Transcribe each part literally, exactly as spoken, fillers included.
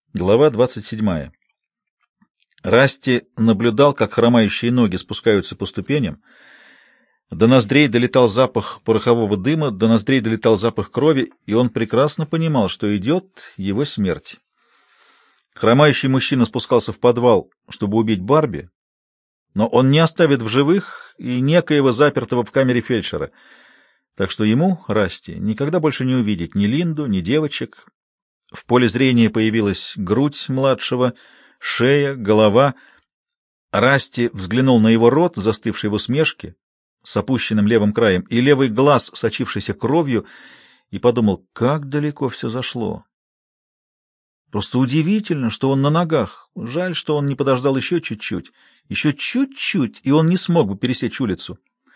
Глава двадцать седьмая. Расти наблюдал, как хромающие ноги спускаются по ступеням. До ноздрей долетал запах порохового дыма, до ноздрей долетал запах крови, и он прекрасно понимал, что идет его смерть. Хромающий мужчина спускался в подвал, чтобы убить Барби, но он не оставит в живых и некоего запертого в камере фельдшера, так что ему, Расти, никогда больше не увидеть ни Линду, ни девочек. В поле зрения появилась грудь младшего, шея, голова. Расти взглянул на его рот, застывший в усмешке, с опущенным левым краем, и левый глаз, сочившийся кровью, и подумал, как далеко все зашло. Просто удивительно, что он на ногах. Жаль, что он не подождал еще чуть-чуть. Еще чуть-чуть, и он не смог бы пересечь улицу.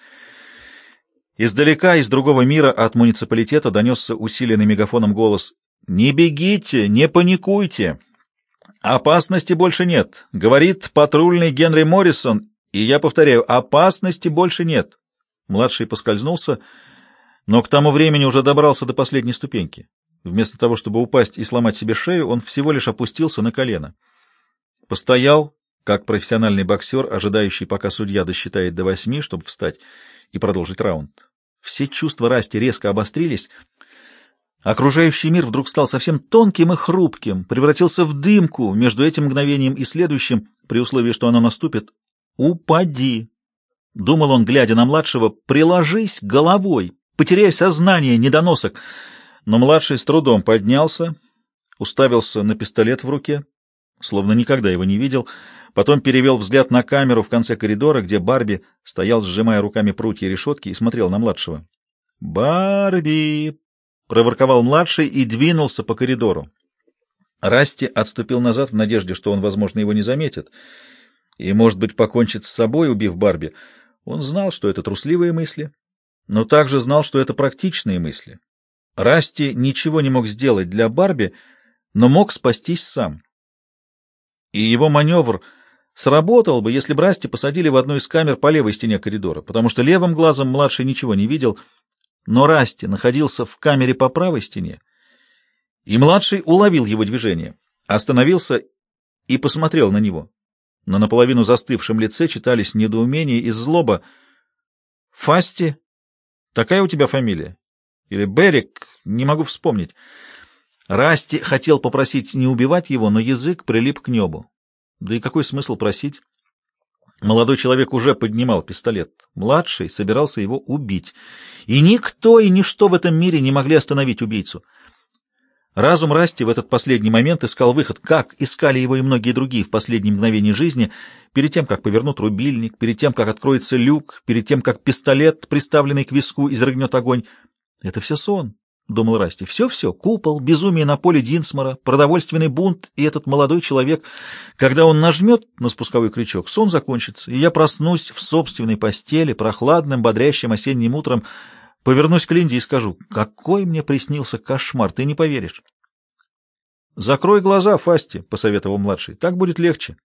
Издалека, из другого мира, от муниципалитета донесся усиленный мегафоном голос: «Не бегите, не паникуйте. Опасности больше нет», — говорит патрульный Генри Моррисон, и я повторяю, опасности больше нет. Младший поскользнулся, но к тому времени уже добрался до последней ступеньки. Вместо того, чтобы упасть и сломать себе шею, он всего лишь опустился на колено. Постоял, как профессиональный боксер, ожидающий, пока судья досчитает до восьми, чтобы встать и продолжить раунд. Все чувства Расти резко обострились. Окружающий мир вдруг стал совсем тонким и хрупким, превратился в дымку между этим мгновением и следующим, при условии, что оно наступит. «Упади!» — думал он, глядя на младшего. «Приложись головой! Потеряй сознание, недоносок!» Но младший с трудом поднялся, уставился на пистолет в руке, словно никогда его не видел, потом перевел взгляд на камеру в конце коридора, где Барби стоял, сжимая руками прутья решетки, и смотрел на младшего. «Барби!» — проворковал младший и двинулся по коридору. Расти отступил назад в надежде, что он, возможно, его не заметит и, может быть, покончит с собой, убив Барби. Он знал, что это трусливые мысли, но также знал, что это практичные мысли. Расти ничего не мог сделать для Барби, но мог спастись сам. И его маневр сработал бы, если бы Расти посадили в одну из камер по левой стене коридора, потому что левым глазом младший ничего не видел. Но Расти находился в камере по правой стене, и младший уловил его движение, остановился и посмотрел на него. На наполовину застывшем лице читались недоумение и злоба. «Фасти? Такая у тебя фамилия? Или Берик? Не могу вспомнить». Расти хотел попросить не убивать его, но язык прилип к небу. Да и какой смысл просить? Молодой человек уже поднимал пистолет. Младший собирался его убить. И никто и ничто в этом мире не могли остановить убийцу. Разум Расти в этот последний момент искал выход, как искали его и многие другие в последние мгновения жизни, перед тем, как повернут рубильник, перед тем, как откроется люк, перед тем, как пистолет, приставленный к виску, изрыгнет огонь. Это все сон, — думал Расти. Все-все, купол, безумие на поле Динсмора, продовольственный бунт и этот молодой человек. Когда он нажмет на спусковой крючок, сон закончится, и я проснусь в собственной постели, прохладным, бодрящим осенним утром, повернусь к Линде и скажу: «Какой мне приснился кошмар, ты не поверишь». «Закрой глаза, Фасти», — посоветовал младший, — «так будет легче».